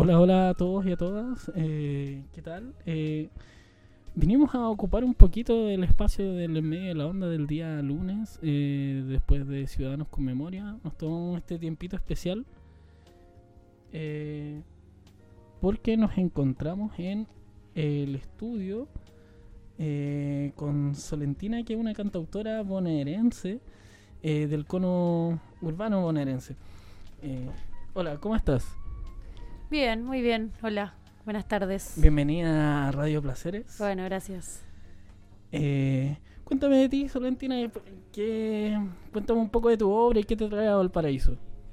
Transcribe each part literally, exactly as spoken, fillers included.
Hola, hola a todos y a todas. Eh, ¿Qué tal? Eh, vinimos a ocupar un poquito el espacio del medio de la onda del día lunes, eh, después de Ciudadanos con Memoria. Nos tomamos este tiempito especial eh, porque nos encontramos en el estudio eh, con Solentina, que es una cantautora bonaerense eh, del cono urbano bonaerense. Eh, hola, ¿cómo estás? Bien, muy bien. Hola, buenas tardes. Bienvenida a Radio Placeres. Bueno, gracias. Eh, cuéntame de ti, Solentina. Que, cuéntame un poco de tu obra y qué te trae a Valparaíso.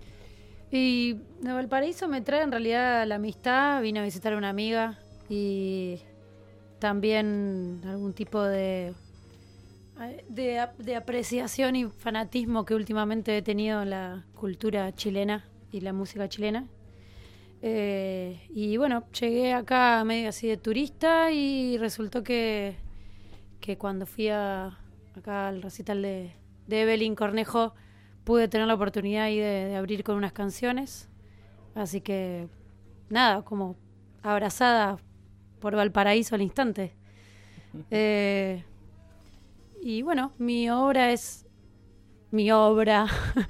Y de Valparaíso me trae en realidad la amistad. Vine a visitar a una amiga y también algún tipo de, de, de apreciación y fanatismo que últimamente he tenido en la cultura chilena y la música chilena. Eh, y bueno, llegué acá medio así de turista y resultó que, que cuando fui a, acá al recital de, de Evelyn Cornejo pude tener la oportunidad ahí de, de abrir con unas canciones. Así que nada, como abrazada por Valparaíso al instante. Eh, y bueno, mi obra es... Mi obra,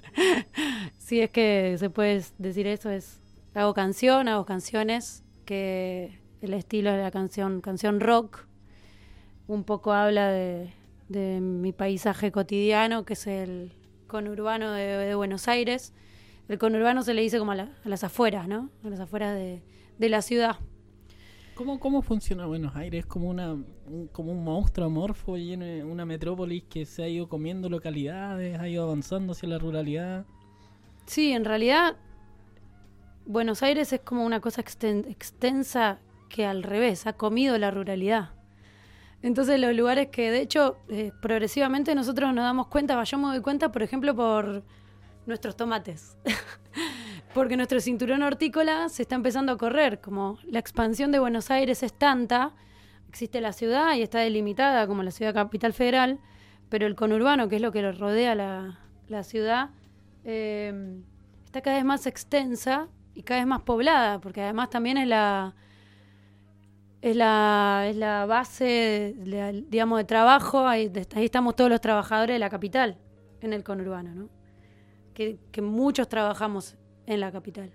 si es que se puede decir eso, es... Hago canción, hago canciones, que el estilo de la canción, canción rock, un poco habla de, de mi paisaje cotidiano, que es el conurbano de, de Buenos Aires. El conurbano se le dice como a, la, a las afueras, ¿no? A las afueras de, de la ciudad. ¿Cómo, cómo funciona Buenos Aires? ¿Es como, una, un, como un monstruo amorfo lleno de una metrópolis que se ha ido comiendo localidades, ha ido avanzando hacia la ruralidad? Sí, en realidad... Buenos Aires es como una cosa exten- extensa que al revés, ha comido la ruralidad. Entonces los lugares que de hecho eh, progresivamente nosotros nos damos cuenta, yo me doy cuenta por ejemplo por nuestros tomates, porque nuestro cinturón hortícola se está empezando a correr, como la expansión de Buenos Aires es tanta, existe la ciudad y está delimitada como la ciudad capital federal, pero el conurbano, que es lo que rodea la, la ciudad, eh, está cada vez más extensa y cada vez más poblada, porque además también es la es la es la base de, digamos de trabajo, ahí, ahí estamos todos los trabajadores de la capital en el conurbano, ¿no? Que, que muchos trabajamos en la capital.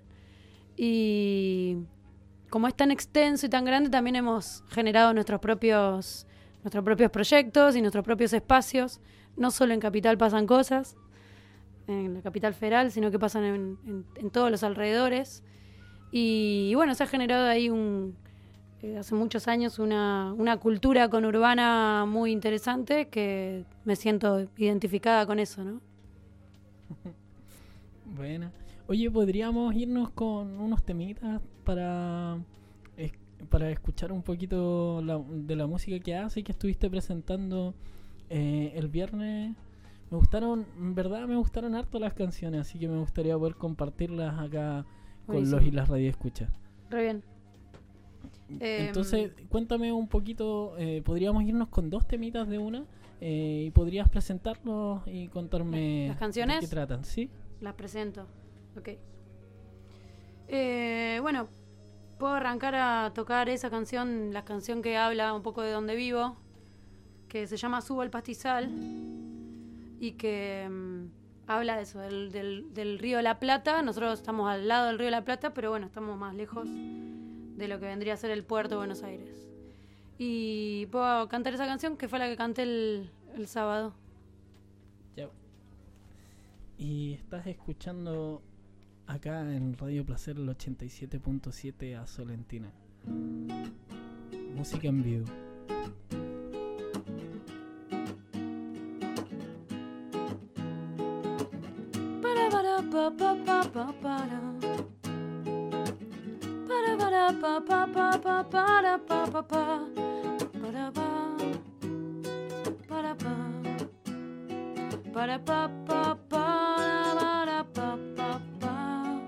Y como es tan extenso y tan grande, también hemos generado nuestros propios nuestros propios proyectos y nuestros propios espacios. No solo en Capital pasan cosas, en la capital federal, sino que pasan en, en, en todos los alrededores. Y, y bueno, se ha generado ahí un eh, hace muchos años una, una cultura conurbana muy interesante que me siento identificada con eso, ¿no? Bueno. Oye, ¿podríamos irnos con unos temitas para, es, para escuchar un poquito la, de la música que hace y que estuviste presentando eh, el viernes? Me gustaron, en verdad me gustaron harto las canciones, así que me gustaría poder compartirlas acá con Buenísimo. los y las radioescuchas. Re bien. Entonces, Eh, cuéntame un poquito, eh, podríamos irnos con dos temitas de una eh, y podrías presentarlos y contarme ¿Las canciones? de qué tratan, ¿sí? Las presento. Ok. Eh, bueno, puedo arrancar a tocar esa canción, la canción que habla un poco de donde vivo, que se llama Subo al Pastizal. Y que um, habla de eso, del, del, del río de la Plata. Nosotros estamos al lado del río de la Plata, pero bueno, estamos más lejos de lo que vendría a ser el puerto de Buenos Aires. Y puedo cantar esa canción, que fue la que canté el, el sábado. Ya. Y estás escuchando acá en Radio Placer el ochenta y siete punto siete a Solentina. Música en vivo. Pa, pa, pa, pa, para. Para, para, pa, pa, pa, pa, para, pa, pa, pa. Para, pa. Para, pa. Para, pa, pa, para, para, pa, pa, pa.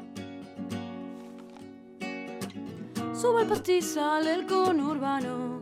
Subo al pastizal del conurbano.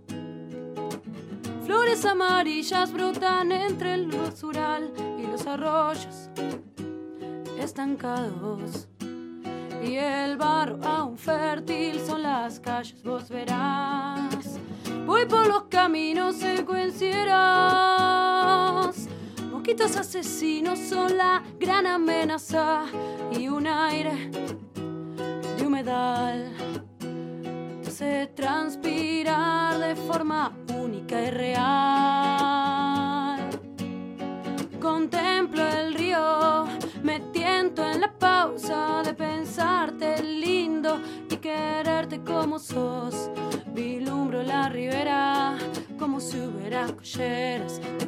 Flores amarillas brotan entre el basural y los arroyos estancados, y el barro aún fértil son las calles, vos verás. Voy por los caminos secuencieros. Mosquitos asesinos son la gran amenaza y un aire de humedal te hace transpirar de forma única y real. Contemplo el río, me tiento en la pausa de pensarte lindo y quererte como sos. Vislumbro la ribera como si hubiera colleras de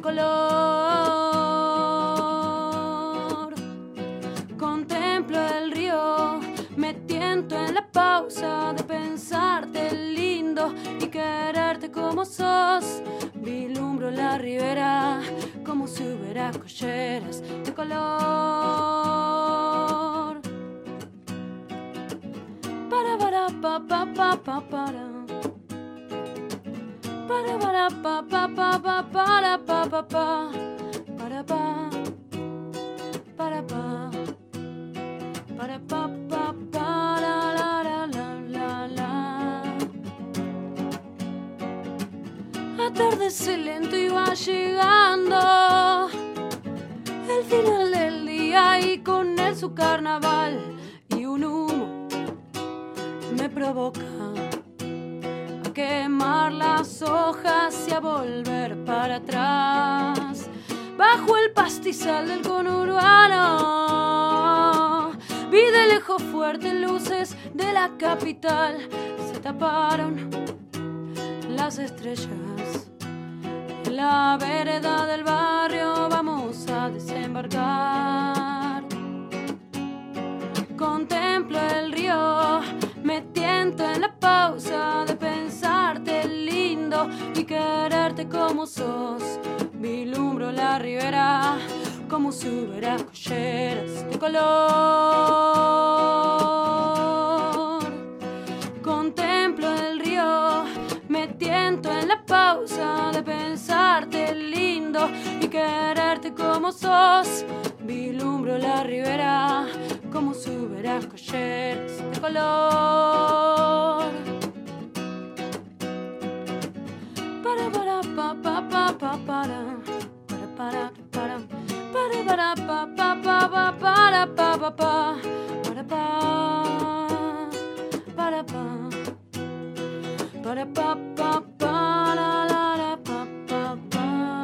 color. Contemplo el río, me tiento en la pausa de pensarte lindo y quererte como sos. Vislumbro la ribera como si hubiera colleras de color. Para para pa pa pa pa para. Para para pa pa pa pa para pa pa pa para pa para pa para pa pa para la la la la la. Atardece lento y va llegando el final del día y con él su carnaval y un humo me provoca a quemar las hojas y a volver para atrás. Bajo el pastizal del conurbano vi de lejos fuertes luces de la capital. Se taparon las estrellas. En la vereda del barrio vamos a desembarcar. Contemplo el río, me tiento en la pausa de pensarte lindo y quererte como sos. Vislumbro la ribera como si hubiera colleras de color. Contemplo el río, me tiento en la pausa de pensarte lindo y quererte como sos. Vislumbro la ribera como si hubiera colleras de color. Para para pa pa pa pa para para para para para pa pa pa pa para pa pa pa para pa para pa para pa pa para la la pa pa pa.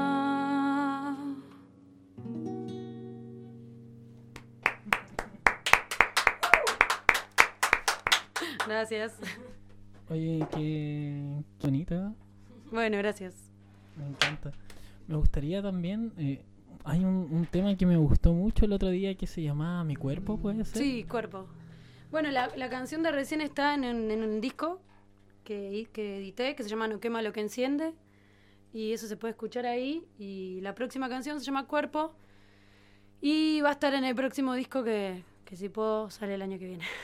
Gracias. Oye, qué, qué bonita. Bueno, gracias. Me encanta. Me gustaría también... Eh, hay un, un tema que me gustó mucho el otro día que se llamaba Mi Cuerpo, ¿puede ser? Sí, Cuerpo. Bueno, la, la canción de recién está en, en, en un disco que, que edité, que se llama No quema lo que enciende. Y eso se puede escuchar ahí. Y la próxima canción se llama Cuerpo. Y va a estar en el próximo disco que, que si puedo sale el año que viene.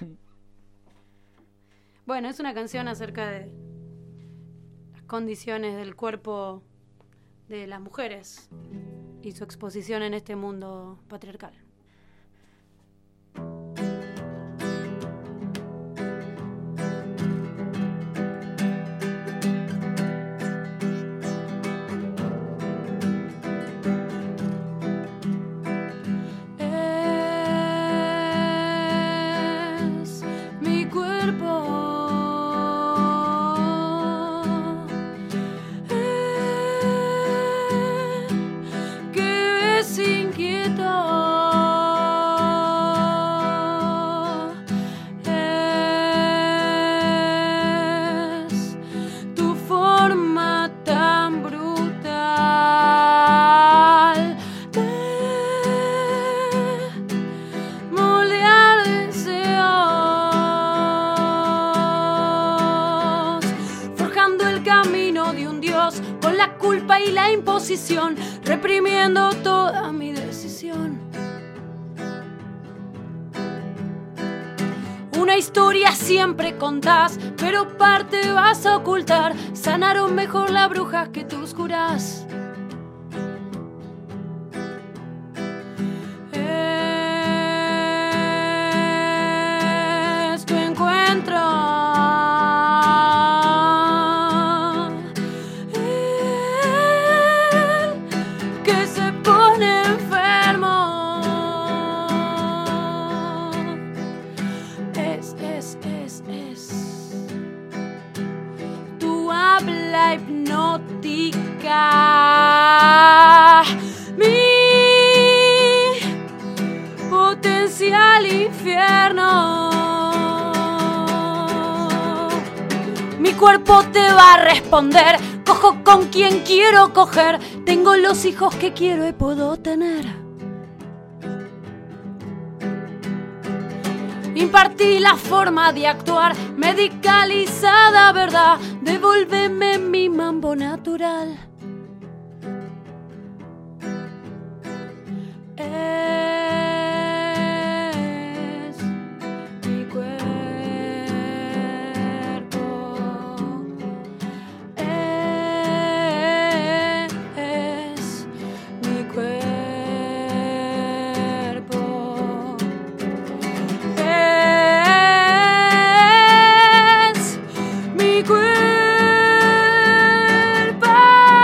Bueno, es una canción acerca de las condiciones del cuerpo de las mujeres y su exposición en este mundo patriarcal. Y la imposición, reprimiendo toda mi decisión. Una historia siempre contás, pero parte vas a ocultar. Sanaron mejor las brujas que tus curas. Es tu encuentro sombra hipnótica, mi potencial infierno. Mi cuerpo te va a responder, cojo con quien quiero coger, tengo los hijos que quiero y puedo tener. Impartí la forma de actuar, medicalizada verdad, devuélveme mi mambo natural. Es mi cuerpo, es mi cuerpo, es mi cuerpo.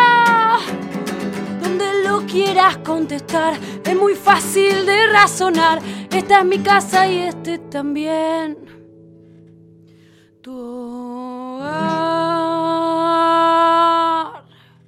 Donde lo quieras contestar, es muy fácil de razonar. Esta es mi casa y este también. Tu hogar.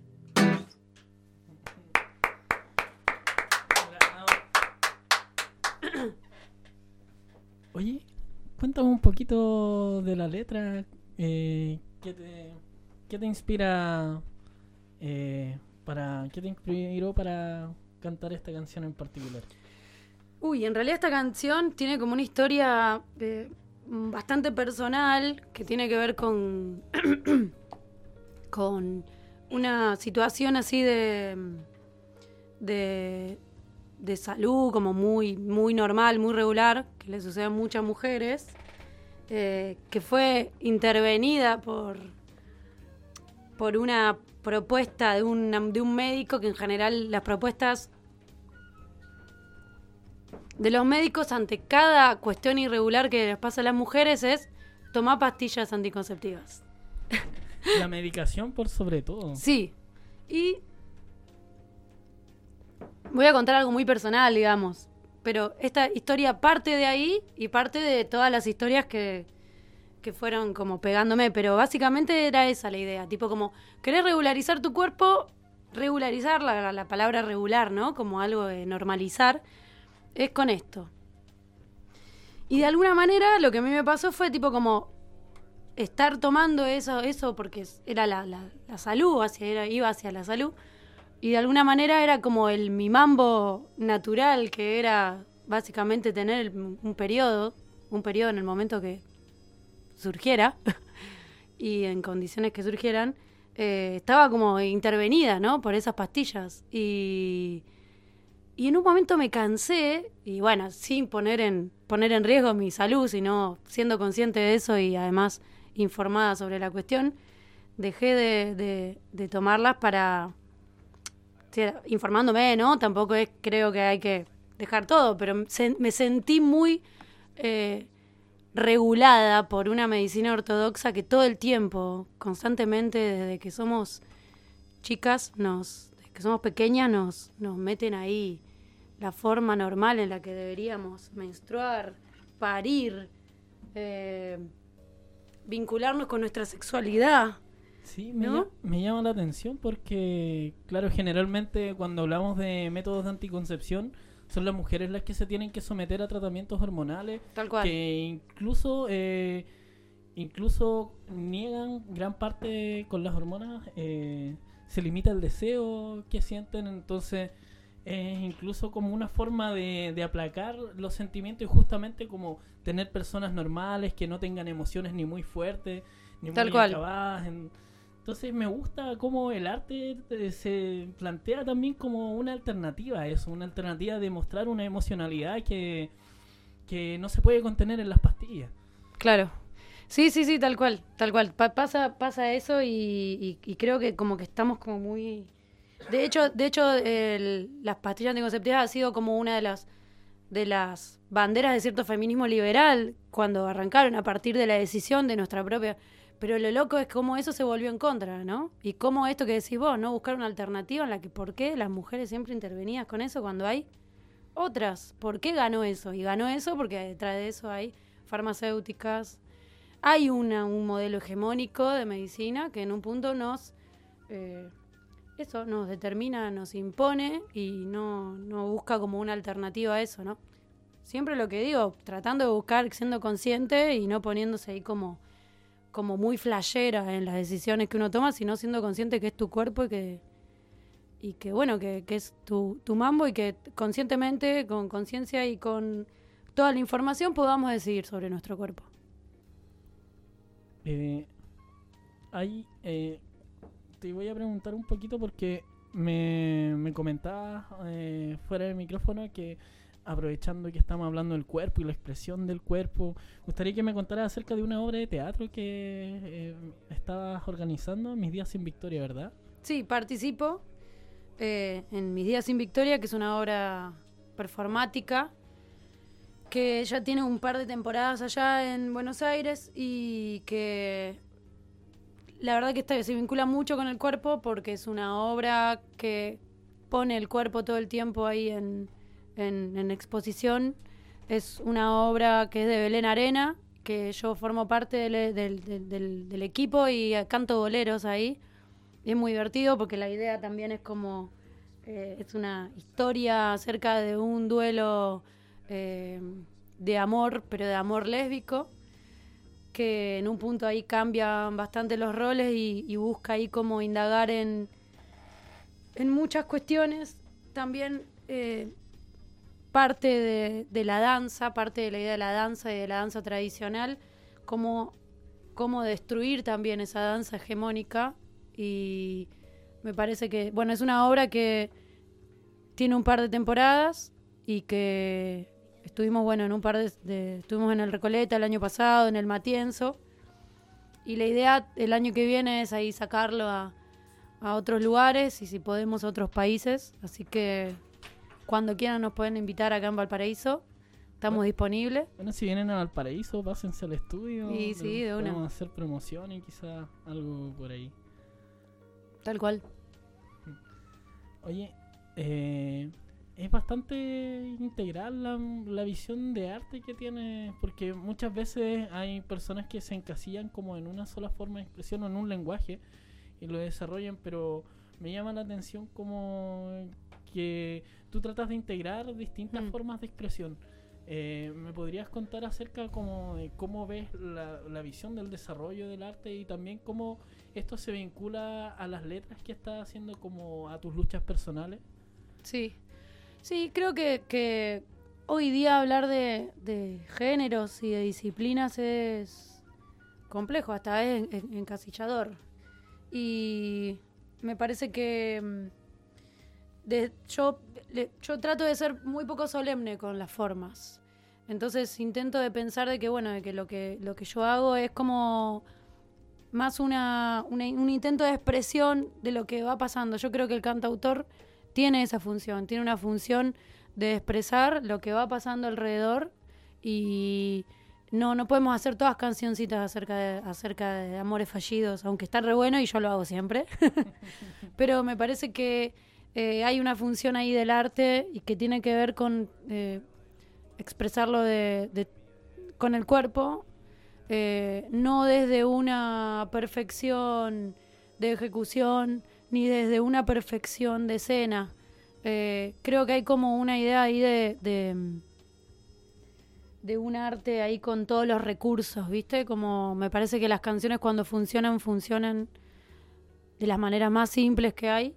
Oye, cuéntame un poquito de la letra. Eh, ¿qué, te, ¿Qué te inspira eh, para, qué te inspiró para cantar esta canción en particular? Uy, en realidad esta canción tiene como una historia eh, bastante personal que tiene que ver con con una situación así de de de salud como muy muy normal, muy regular, que le sucede a muchas mujeres, eh, que fue intervenida por por una propuesta de un de un médico, que en general las propuestas de los médicos ante cada cuestión irregular que les pasa a las mujeres es tomar pastillas anticonceptivas. La medicación por sobre todo. Sí. Y voy a contar algo muy personal, digamos. Pero esta historia parte de ahí y parte de todas las historias que, que fueron como pegándome. Pero básicamente era esa la idea. Tipo como, querés regularizar tu cuerpo, regularizar la, la palabra regular, ¿no? Como algo de normalizar. Es con esto. Y de alguna manera lo que a mí me pasó fue tipo como estar tomando eso, eso porque era la, la, la salud, hacia, era, iba hacia la salud. Y de alguna manera era como el mi mambo natural, que era básicamente tener el, un periodo, un periodo en el momento que surgiera y en condiciones que surgieran, eh, estaba como intervenida, ¿no? Por esas pastillas. Y... Y en un momento me cansé, y bueno, sin poner en poner en riesgo mi salud, sino siendo consciente de eso y además informada sobre la cuestión, dejé de, de, de tomarlas para... Sí, informándome, ¿no? Tampoco es, creo que hay que dejar todo, pero se, me sentí muy eh, regulada por una medicina ortodoxa que todo el tiempo, constantemente, desde que somos chicas, nos, desde que somos pequeñas, nos, nos meten ahí la forma normal en la que deberíamos menstruar, parir, eh, vincularnos con nuestra sexualidad. Sí, me, ¿no? llama, me llama la atención porque, claro, generalmente cuando hablamos de métodos de anticoncepción, son las mujeres las que se tienen que someter a tratamientos hormonales. Tal cual. Que incluso, eh, incluso niegan gran parte con las hormonas, eh, se limita el deseo que sienten, entonces... es incluso como una forma de, de aplacar los sentimientos y justamente como tener personas normales que no tengan emociones ni muy fuertes ni Tal muy cual. acabadas. Entonces me gusta cómo el arte eh, se plantea también como una alternativa a eso, una alternativa de mostrar una emocionalidad que, que no se puede contener en las pastillas. Claro. Sí, sí, sí, tal cual, tal cual. Pa- pasa, pasa eso y, y, y creo que como que estamos como muy... De hecho, de hecho el, las pastillas anticonceptivas ha sido como una de las de las banderas de cierto feminismo liberal cuando arrancaron a partir de la decisión de nuestra propia... Pero lo loco es cómo eso se volvió en contra, ¿no? Y cómo esto que decís vos, ¿no? Buscar una alternativa en la que ¿por qué las mujeres siempre intervenían con eso cuando hay otras? ¿Por qué ganó eso? Y ganó eso porque detrás de eso hay farmacéuticas, hay una, un modelo hegemónico de medicina que en un punto nos eh, eso nos determina, nos impone y no, no busca como una alternativa a eso, ¿no? Siempre lo que digo, tratando de buscar, siendo consciente y no poniéndose ahí como, como muy flashera en las decisiones que uno toma, sino siendo consciente que es tu cuerpo y que, y que bueno, que, que es tu, tu mambo y que conscientemente, con conciencia y con toda la información podamos decidir sobre nuestro cuerpo. Eh, ahí eh, te voy a preguntar un poquito porque me, me comentabas eh, fuera del micrófono que aprovechando que estamos hablando del cuerpo y la expresión del cuerpo, me gustaría que me contaras acerca de una obra de teatro que eh, estabas organizando, Mis Días Sin Victoria, ¿verdad? Sí, participo eh, en Mis Días Sin Victoria, que es una obra performática que ya tiene un par de temporadas allá en Buenos Aires y que la verdad que está, se vincula mucho con el cuerpo porque es una obra que pone el cuerpo todo el tiempo ahí en, en, en exposición. Es una obra que es de Belén Arena, que yo formo parte del, del, del, del equipo y canto boleros ahí. Y es muy divertido porque la idea también es como, eh, es una historia acerca de un duelo eh, de amor, pero de amor lésbico, que en un punto ahí cambian bastante los roles y, y busca ahí como indagar en, en muchas cuestiones. También eh, parte de, de la danza, parte de la idea de la danza y de la danza tradicional, cómo, cómo destruir también esa danza hegemónica. Y me parece que, bueno, es una obra que tiene un par de temporadas y que estuvimos, bueno, en un par de, de estuvimos en el Recoleta el año pasado, en el Matienzo, y la idea el año que viene es ahí sacarlo a, a otros lugares y si podemos a otros países, así que cuando quieran nos pueden invitar acá en Valparaíso, estamos bueno, disponibles. Bueno, si vienen a Valparaíso, pásense al estudio, y sí, de una. Podemos hacer promoción y quizás algo por ahí. Tal cual. Oye, eh, es bastante integral la, la visión de arte que tiene, porque muchas veces hay personas que se encasillan como en una sola forma de expresión o en un lenguaje y lo desarrollan, pero me llama la atención como que tú tratas de integrar distintas mm. formas de expresión. Eh, ¿Me podrías contar acerca como de cómo ves la, la visión del desarrollo del arte y también cómo esto se vincula a las letras que estás haciendo, como a tus luchas personales? Sí, sí, creo que, que hoy día hablar de, de géneros y de disciplinas es complejo, hasta es encasillador. Y me parece que de, yo, le, yo trato de ser muy poco solemne con las formas. Entonces intento de pensar de que bueno, de que lo que lo que yo hago es como más una, una un intento de expresión de lo que va pasando. Yo creo que el cantautor tiene esa función, tiene una función de expresar lo que va pasando alrededor y no no podemos hacer todas cancioncitas acerca de acerca de amores fallidos, aunque está re bueno y yo lo hago siempre. Pero me parece que eh, hay una función ahí del arte y que tiene que ver con eh, expresarlo de, de, con el cuerpo, eh, no desde una perfección de ejecución ni desde una perfección de escena. Eh, creo que hay como una idea ahí de, de, de un arte ahí con todos los recursos, ¿viste? Como me parece que las canciones cuando funcionan, funcionan de las maneras más simples que hay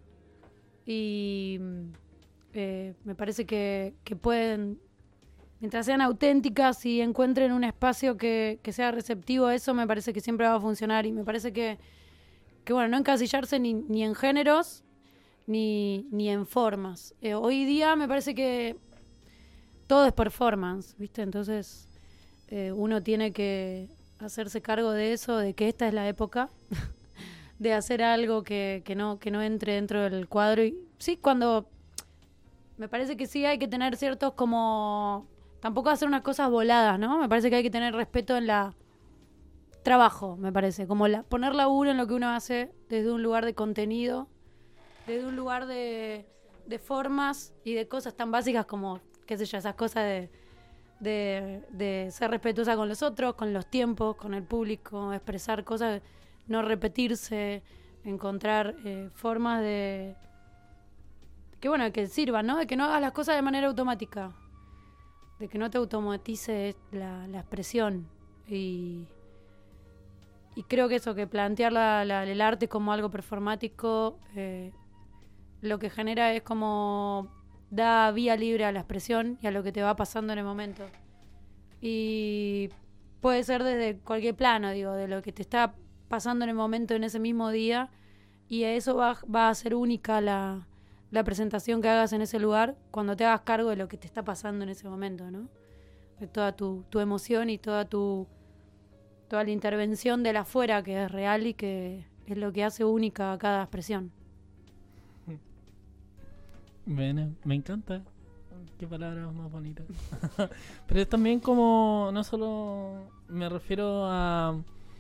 y eh, me parece que, que pueden... Mientras sean auténticas y encuentren un espacio que, que sea receptivo a eso, me parece que siempre va a funcionar. Y me parece que, que bueno, no encasillarse ni, ni en géneros ni, ni en formas. Eh, hoy día me parece que todo es performance, ¿viste? Entonces eh, uno tiene que hacerse cargo de eso, de que esta es la época, de hacer algo que, que, no, que no entre dentro del cuadro. Y sí, cuando... Me parece que sí hay que tener ciertos como... Tampoco hacer unas cosas voladas, ¿no? Me parece que hay que tener respeto en la trabajo, me parece. Como la, poner laburo en lo que uno hace desde un lugar de contenido, desde un lugar de, de formas y de cosas tan básicas como, qué sé yo, esas cosas de, de, de ser respetuosa con los otros, con los tiempos, con el público, expresar cosas, no repetirse, encontrar eh, formas de... que bueno, que sirvan, ¿no? De que no hagas las cosas de manera automática. De que no te automatice la, la expresión. Y, y creo que eso, que plantear la, la, el arte como algo performático, eh, lo que genera es como da vía libre a la expresión y a lo que te va pasando en el momento. Y puede ser desde cualquier plano, digo, de lo que te está pasando en el momento, en ese mismo día, y a eso va, va a ser única la, la presentación que hagas en ese lugar cuando te hagas cargo de lo que te está pasando en ese momento, ¿no? De toda tu, tu emoción y toda tu toda la intervención de la afuera, que es real y que es lo que hace única a cada expresión. Bueno, me encanta. Qué palabras más bonitas. Pero es también como, no solo me refiero a,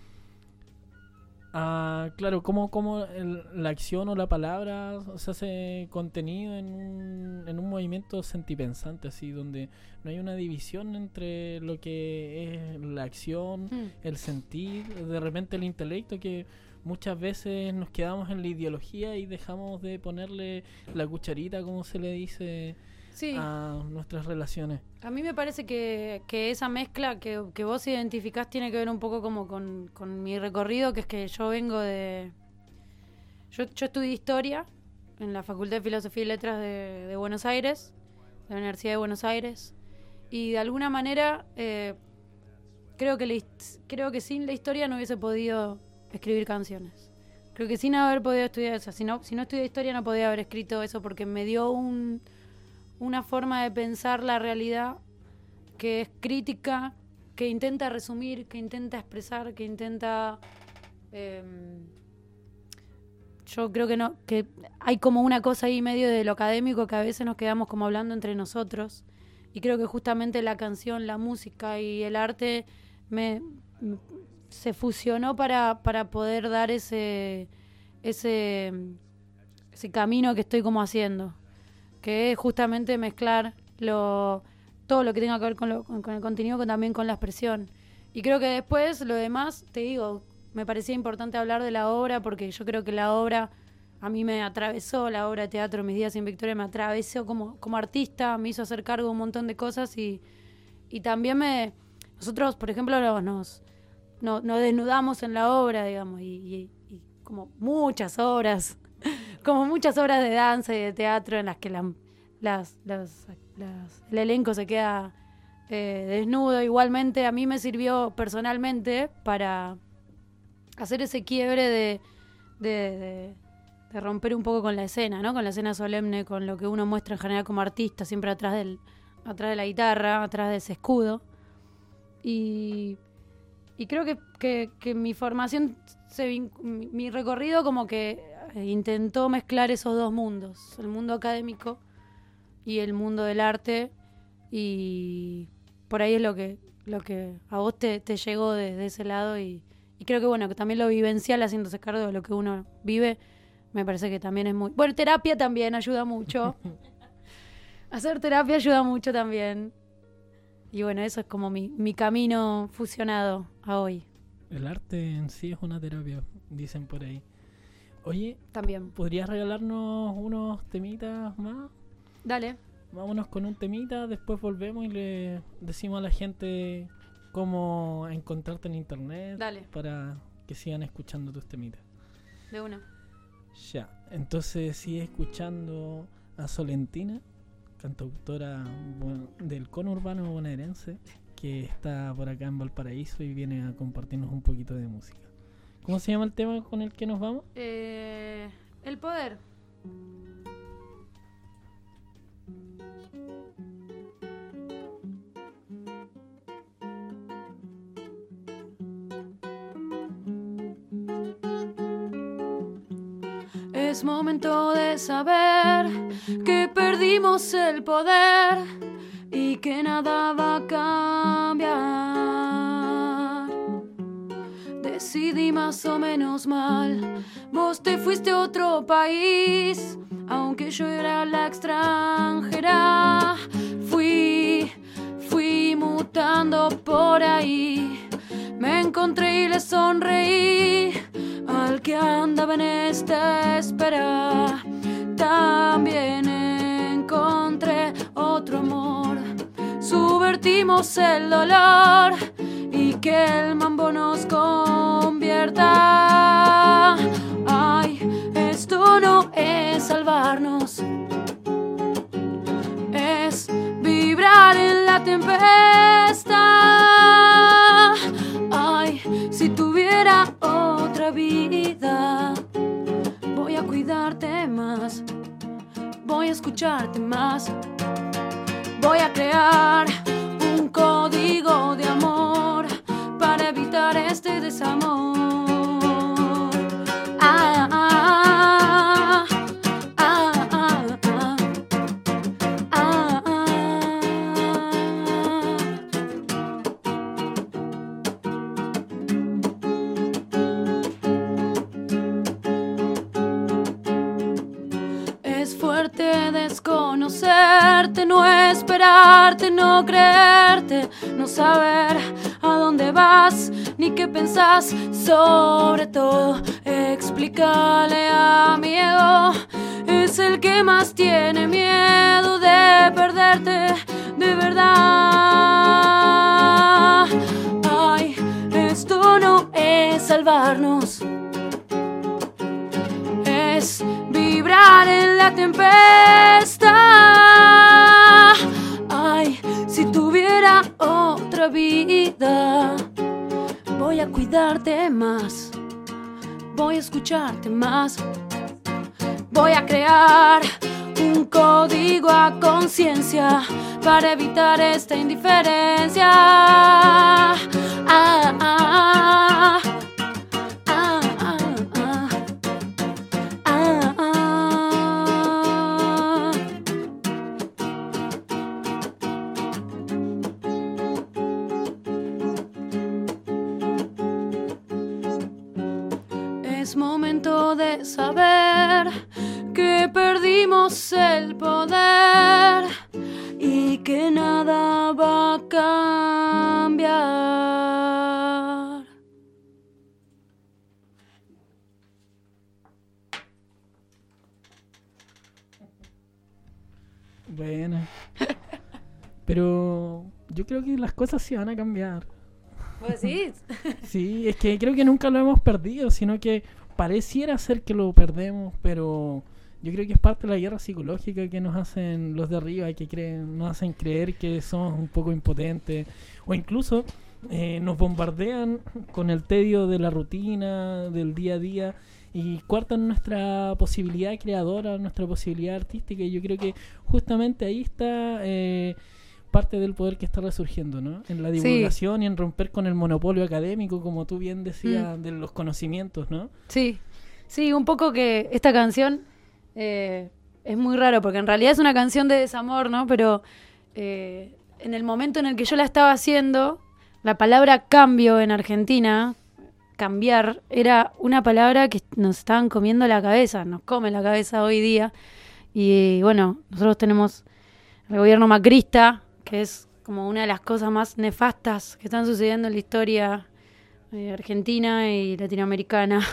a claro, como, como el, la acción o la palabra se hace contenido en un, en un movimiento sentipensante, así, donde no hay una división entre lo que es la acción, mm. el sentir, de repente el intelecto, que muchas veces nos quedamos en la ideología y dejamos de ponerle la cucharita, como se le dice, sí, a nuestras relaciones. A mí me parece que, que esa mezcla que, que vos identificás tiene que ver un poco como con, con mi recorrido, que es que yo vengo de... Yo, yo estudié Historia en la Facultad de Filosofía y Letras de, de Buenos Aires, de la Universidad de Buenos Aires, y de alguna manera eh, creo que la, creo que sin la historia no hubiese podido escribir canciones. Creo que sin haber podido estudiar eso, si no, si no estudié Historia no podía haber escrito eso, porque me dio un... una forma de pensar la realidad que es crítica, que intenta resumir, que intenta expresar, que intenta... Eh, yo creo que no, que hay como una cosa ahí medio de lo académico que a veces nos quedamos como hablando entre nosotros, y creo que justamente la canción, la música y el arte me, me se fusionó para, para poder dar ese, ese, ese camino que estoy como haciendo, que es justamente mezclar lo, todo lo que tenga que ver con, lo, con, con el contenido, con, también con la expresión. Y creo que después, lo demás, te digo, me parecía importante hablar de la obra, porque yo creo que la obra a mí me atravesó, la obra de teatro Mis días en Victoria me atravesó como, como artista, me hizo hacer cargo de un montón de cosas, y, y también me... Nosotros, por ejemplo, nos, nos, nos desnudamos en la obra, digamos, y, y, y como muchas obras... como muchas obras de danza y de teatro en las que la, las, las, las, el elenco se queda eh, desnudo. Igualmente a mí me sirvió personalmente para hacer ese quiebre de, de, de, de romper un poco con la escena, ¿no? Con la escena solemne, con lo que uno muestra en general como artista, siempre atrás del, atrás de la guitarra, atrás de ese escudo. Y, y creo que, que, que mi formación, se vinc- mi, mi recorrido como que intentó mezclar esos dos mundos, el mundo académico y el mundo del arte, y por ahí es lo que lo que a vos te, te llegó de, de ese lado, y, y creo que bueno, que también lo vivencial, haciéndose cargo de lo que uno vive, me parece que también es muy... Bueno, terapia también ayuda mucho. Hacer terapia ayuda mucho también. Y bueno, eso es como mi, mi camino fusionado a hoy. El arte en sí es una terapia, dicen por ahí. Oye, también. ¿podrías regalarnos unos temitas más? Dale. Vámonos con un temita, después volvemos y le decimos a la gente cómo encontrarte en internet. Dale. Para que sigan escuchando tus temitas. De una. Ya, entonces sigue escuchando a Solentina, cantautora bueno, del conurbano bonaerense, que está por acá en Valparaíso y viene a compartirnos un poquito de música. ¿Cómo se llama el tema con el que nos vamos? Eh, el poder. Es momento de saber que perdimos el poder y que nada va a cambiar. Decidí más o menos mal, vos te fuiste a otro país, aunque yo era la extranjera. Fui, fui mutando por ahí, me encontré y le sonreí al que andaba en esta espera, también encontré otro amor. Subvertimos el dolor y que el mambo nos convierta. Ay, esto no es salvarnos, es vibrar en la tempestad. Ay, si tuviera otra vida, voy a cuidarte más, voy a escucharte más, voy a crear un código de amor para evitar este desamor. Ah, ah, ah, ah, ah, ah, ah. Es fuerte desconocerte, no esperarte, no creerte, no saber a dónde vas ni qué pensás. Sobre todo, explícale a mi ego, es el que más tiene miedo de perderte de verdad. Ay, esto no es salvarnos, es vibrar en la tempestad. Ay, si tuviera otra vida, voy a cuidarte más, voy a escucharte más, voy a crear un código a conciencia para evitar esta indiferencia. Ah, ah, ah. Es momento de saber que perdimos el poder y que nada va a cambiar. Bueno, pero yo creo que las cosas sí van a cambiar. ¿Vos decís? Sí, es que creo que nunca lo hemos perdido, sino que pareciera ser que lo perdemos, pero yo creo que es parte de la guerra psicológica que nos hacen los de arriba, que creen, nos hacen creer que somos un poco impotentes, o incluso eh, nos bombardean con el tedio de la rutina, del día a día, y coartan nuestra posibilidad creadora, nuestra posibilidad artística, y yo creo que justamente ahí está eh, parte del poder que está resurgiendo, ¿no? En la divulgación, sí, y en romper con el monopolio académico, como tú bien decías, mm. de los conocimientos, ¿no? Sí, sí, un poco que esta canción eh, es muy raro, porque en realidad es una canción de desamor, ¿no? Pero eh, en el momento en el que yo la estaba haciendo, la palabra cambio en Argentina, cambiar, era una palabra que nos estaban comiendo la cabeza, nos come la cabeza hoy día. Y bueno, nosotros tenemos el gobierno macrista, que es como una de las cosas más nefastas que están sucediendo en la historia eh, argentina y latinoamericana.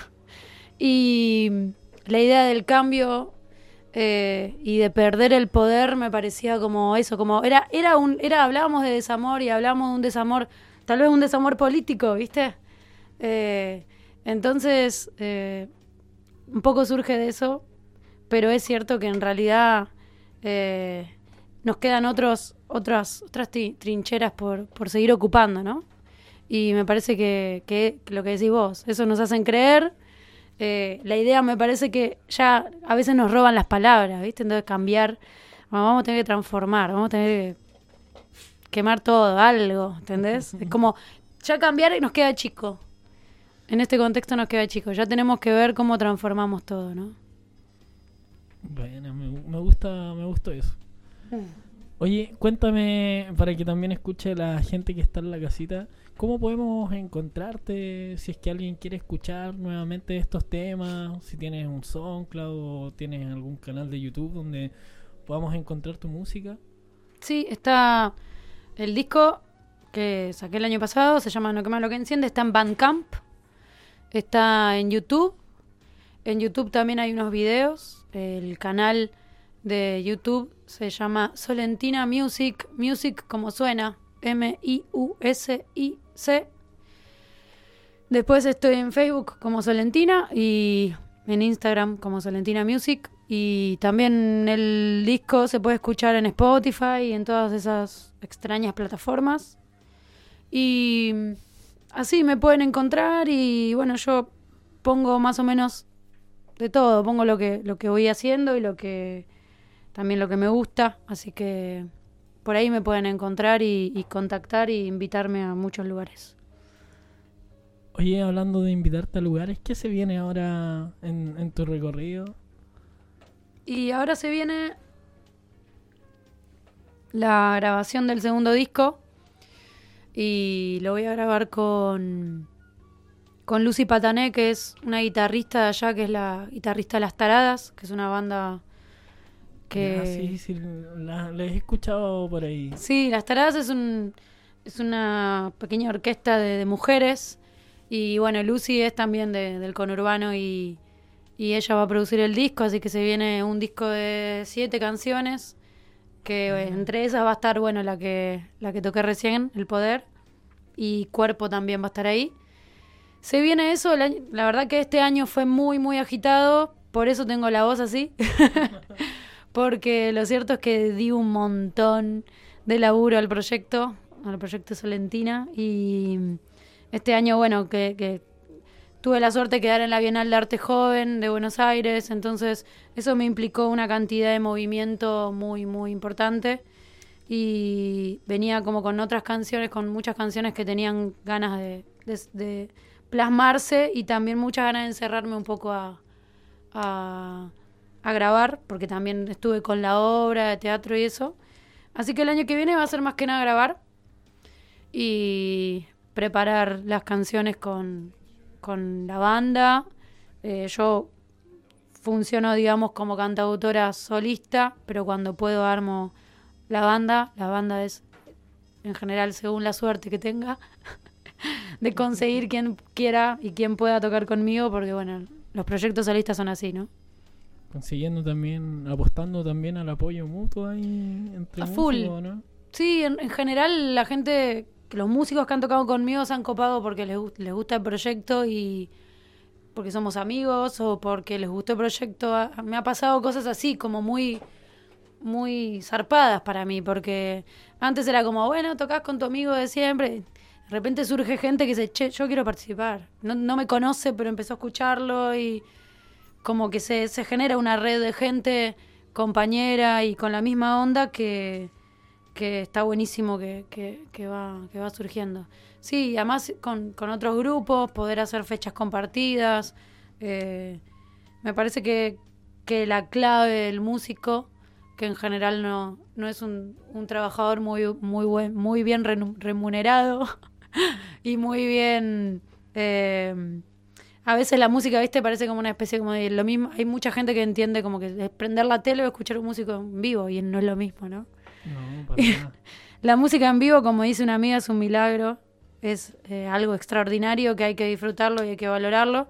Y la idea del cambio eh, y de perder el poder me parecía como eso, como era, era un, era, hablábamos de desamor y hablábamos de un desamor, tal vez un desamor político, ¿viste? Eh, entonces, eh, un poco surge de eso, pero es cierto que en realidad eh, nos quedan otros, otras, otras tri- trincheras por, por seguir ocupando, ¿no? Y me parece que, que, que lo que decís vos, eso nos hacen creer. Eh, la idea me parece que ya a veces nos roban las palabras, ¿viste? Entonces cambiar, bueno, vamos a tener que transformar, vamos a tener que quemar todo, algo, ¿entendés? Es como, ya cambiar y nos queda chico. En este contexto nos queda chico, ya tenemos que ver cómo transformamos todo, ¿no? Bueno, me, me gusta, me gustó eso. Oye, cuéntame, para que también escuche la gente que está en la casita, ¿cómo podemos encontrarte? Si es que alguien quiere escuchar nuevamente estos temas, si tienes un SoundCloud o tienes algún canal de YouTube donde podamos encontrar tu música. Sí, está el disco que saqué el año pasado, se llama No quema lo que enciende, está en Bandcamp, está en YouTube En YouTube también hay unos videos. El canal de YouTube se llama Solentina Music, Music como suena, M I U S I C. Después estoy en Facebook como Solentina y en Instagram como Solentina Music. Y también el disco se puede escuchar en Spotify y en todas esas extrañas plataformas. Y así me pueden encontrar y bueno, yo pongo más o menos de todo. Pongo lo que, lo que voy haciendo y lo que también lo que me gusta. Así que por ahí me pueden encontrar y, y contactar y invitarme a muchos lugares. Oye, hablando de invitarte a lugares, ¿qué se viene ahora en, en tu recorrido? Y ahora se viene la grabación del segundo disco y lo voy a grabar con, con Lucy Patané, que es una guitarrista de allá, que es la guitarrista de Las Taradas, que es una banda que... Ya, sí, sí, la, la he escuchado por ahí. Sí, Las Taradas es, un, es una pequeña orquesta de, de mujeres y bueno, Lucy es también de, del conurbano y... Y ella va a producir el disco, así que se viene un disco de siete canciones, que uh-huh. entre esas va a estar, bueno, la que la que toqué recién, El Poder, y Cuerpo también va a estar ahí. Se viene eso, el año, la verdad que este año fue muy, muy agitado, por eso tengo la voz así, porque lo cierto es que di un montón de laburo al proyecto, al proyecto Solentina, y este año, bueno, que... que tuve la suerte de quedar en la Bienal de Arte Joven de Buenos Aires, entonces eso me implicó una cantidad de movimiento muy, muy importante y venía como con otras canciones, con muchas canciones que tenían ganas de, de, de plasmarse y también muchas ganas de encerrarme un poco a, a, a grabar, porque también estuve con la obra de teatro y eso. Así que el año que viene va a ser más que nada grabar y preparar las canciones con... con la banda. Eh, yo funciono, digamos, como cantautora solista, pero cuando puedo armo la banda. La banda es, en general, según la suerte que tenga, de conseguir quien quiera y quien pueda tocar conmigo, porque, bueno, los proyectos solistas son así, ¿no? Consiguiendo también, apostando también al apoyo mutuo ahí entre A full. músicos, ¿no? Sí, en, en general la gente... Los músicos que han tocado conmigo se han copado porque les, les gusta el proyecto y porque somos amigos o porque les gustó el proyecto. Me ha pasado cosas así, como muy muy zarpadas para mí, porque antes era como, bueno, tocas con tu amigo de siempre. De repente surge gente que dice, che, yo quiero participar. No, no me conoce, pero empezó a escucharlo y como que se, se genera una red de gente compañera y con la misma onda que... que está buenísimo que, que, que, va, que va surgiendo. Sí, además con, con otros grupos, poder hacer fechas compartidas. Eh, me parece que, que la clave del músico, que en general no, no es un, un trabajador muy, muy, buen, muy bien remunerado y muy bien... Eh, a veces la música, ¿viste? Parece como una especie como de lo mismo. Hay mucha gente que entiende como que es prender la tele o escuchar un músico en vivo y no es lo mismo, ¿no? No, para nada. La música en vivo, como dice una amiga, es un milagro. Es eh, algo extraordinario que hay que disfrutarlo y hay que valorarlo.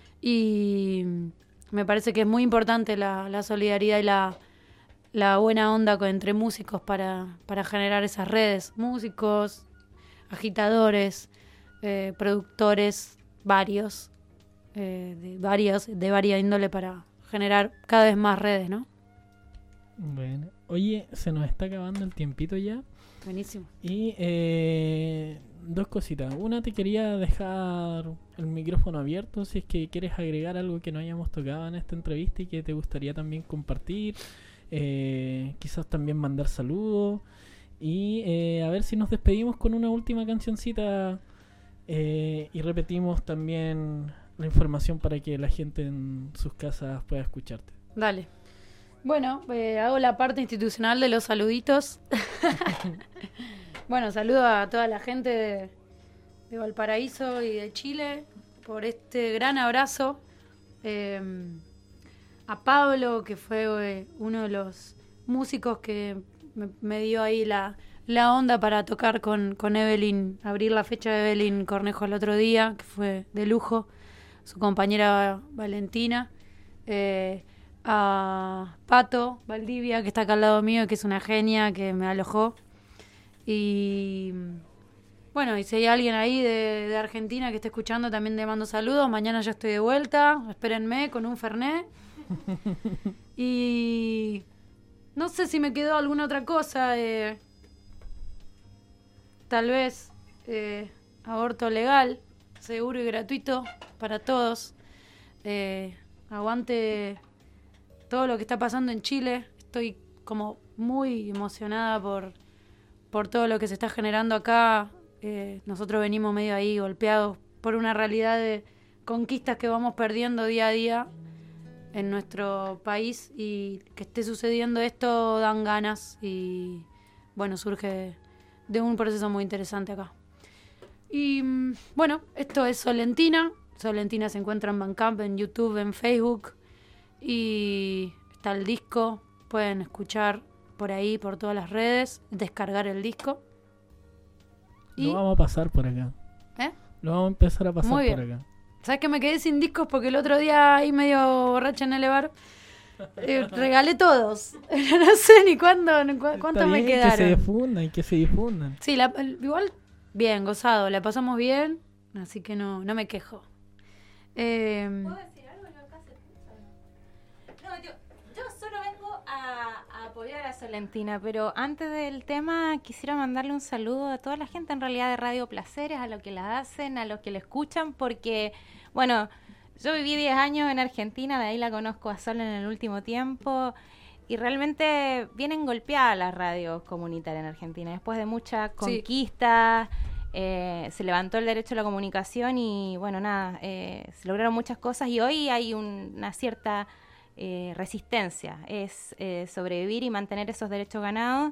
Y me parece que es muy importante la, la solidaridad y la, la buena onda con, entre músicos para, para generar esas redes. Músicos, agitadores, eh, productores, varios, eh, de varios, de varia índole para generar cada vez más redes, ¿no? Bueno. Oye, se nos está acabando el tiempito ya. Buenísimo. Y eh, dos cositas. Una, te quería dejar el micrófono abierto si es que quieres agregar algo que no hayamos tocado en esta entrevista y que te gustaría también compartir. Eh, quizás también mandar saludos. Y eh, a ver si nos despedimos con una última cancioncita eh, y repetimos también la información para que la gente en sus casas pueda escucharte. Dale. Bueno, eh, hago la parte institucional de los saluditos. Bueno, saludo a toda la gente de, de Valparaíso y de Chile por este gran abrazo. Eh, a Pablo, que fue eh, uno de los músicos que me, me dio ahí la, la onda para tocar con, con Evelyn, abrir la fecha de Evelyn Cornejo el otro día, que fue de lujo, su compañera Valentina. eh, a Pato Valdivia, que está acá al lado mío, que es una genia, que me alojó. Y bueno, y si hay alguien ahí de, de Argentina que esté escuchando, también le mando saludos. Mañana ya estoy de vuelta, espérenme con un Fernet. Y no sé si me quedó alguna otra cosa. Eh, tal vez eh, aborto legal, seguro y gratuito para todos. Eh, aguante todo lo que está pasando en Chile. Estoy como muy emocionada por, por todo lo que se está generando acá. Eh, nosotros venimos medio ahí golpeados por una realidad de conquistas que vamos perdiendo día a día en nuestro país, y que esté sucediendo esto dan ganas, y bueno, surge de un proceso muy interesante acá. Y bueno, esto es Solentina. Solentina se encuentra en Bandcamp, en YouTube, en Facebook, y está el disco, pueden escuchar por ahí, por todas las redes, descargar el disco. Lo Y, vamos a pasar por acá. ¿eh? Lo vamos a empezar a pasar Muy bien. por acá. ¿Sabes que me quedé sin discos porque el otro día ahí medio borracha en el bar eh, regalé todos? No sé ni cuándo, ni cu- cuántos Está me bien, quedaron. que se difundan y que se difundan. Sí, la- el- igual bien, gozado, la pasamos bien, así que no, no me quejo. Eh, ¿Puedo decir algo? Yo acá se puso. No, yo, yo solo vengo a, a apoyar a Solentina, pero antes del tema quisiera mandarle un saludo a toda la gente en realidad de Radio Placeres, a los que la hacen, a los que la escuchan, porque, bueno, yo viví diez años en Argentina, de ahí la conozco a Sol en el último tiempo, y realmente vienen golpeadas las radios comunitarias en Argentina, después de muchas conquistas. Eh, se levantó el derecho a la comunicación y bueno, nada, eh, se lograron muchas cosas, y hoy hay un- una cierta eh, resistencia, es eh, sobrevivir y mantener esos derechos ganados.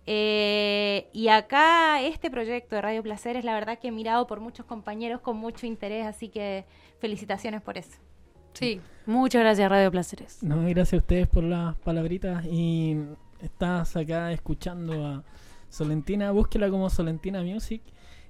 Eh, y acá este proyecto de Radio Placeres, la verdad que he mirado por muchos compañeros con mucho interés, así que felicitaciones por eso. sí, muchas gracias Radio Placeres. No, gracias a ustedes por las palabritas. Y estás acá escuchando a Solentina. Búsquela como Solentina Music.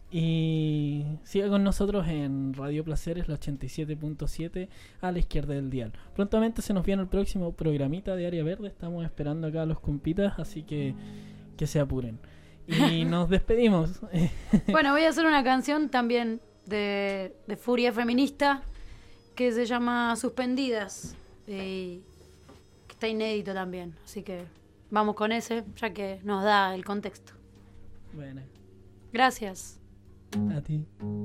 Y siga con nosotros en Radio Placeres, la ochenta y siete punto siete, a la izquierda del dial. Prontamente se nos viene el próximo programita de Área Verde. Estamos esperando acá a los compitas, así que que se apuren. Y nos despedimos. Bueno, voy a hacer una canción también de, de Furia Feminista que se llama Suspendidas, y que está inédito también, así que vamos con ese, ya que nos da el contexto. Bueno, Gracias. a ti.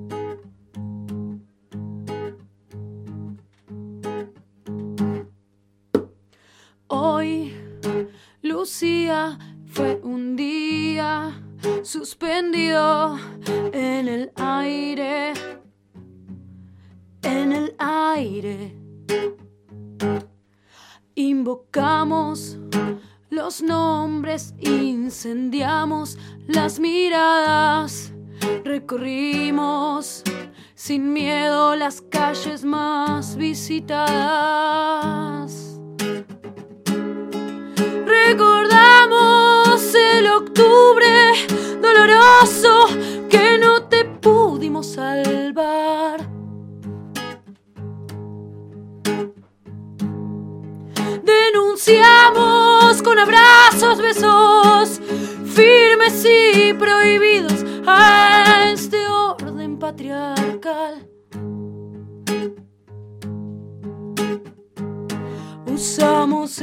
Hoy, Lucía, fue un día suspendido en el aire, en el aire. Invocamos los nombres, incendiamos las miradas, recorrimos sin miedo las calles más visitadas. Recordamos el octubre doloroso que no te pudimos salvar. Denunciamos con abrazos, besos firmes y prohibidos a este orden patriarcal. Usamos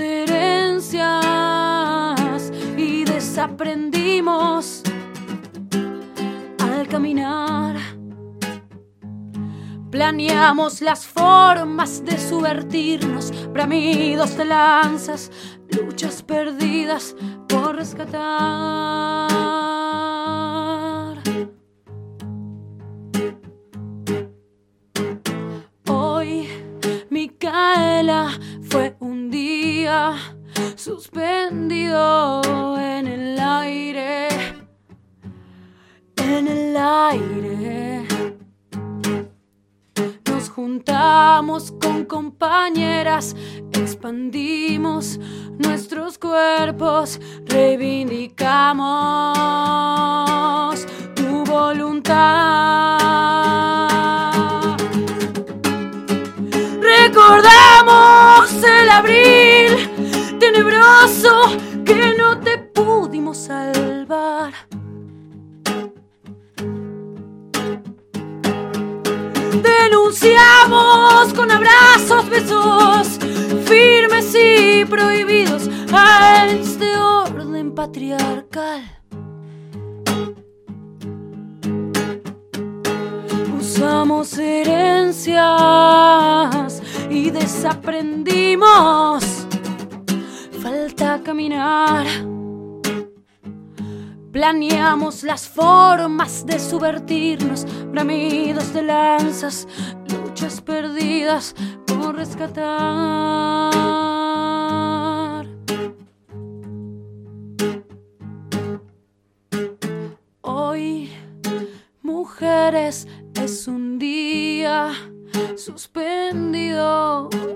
herencias y desaprendimos al caminar. Planeamos las formas de subvertirnos, bramidos de lanzas, luchas perdidas por rescatar. Hoy, Micaela, fue un día suspendido en el aire, en el aire. Nos juntamos con compañeras, expandimos nuestros cuerpos, reivindicamos tu voluntad. Recordamos abril tenebroso que no te pudimos salvar. Denunciamos con abrazos, besos firmes y prohibidos a este orden patriarcal. Usamos herencias y desaprendimos. Falta caminar. Planeamos las formas de subvertirnos, bramidos de lanzas, luchas perdidas por rescatar. Hoy, mujeres, es un día suspendido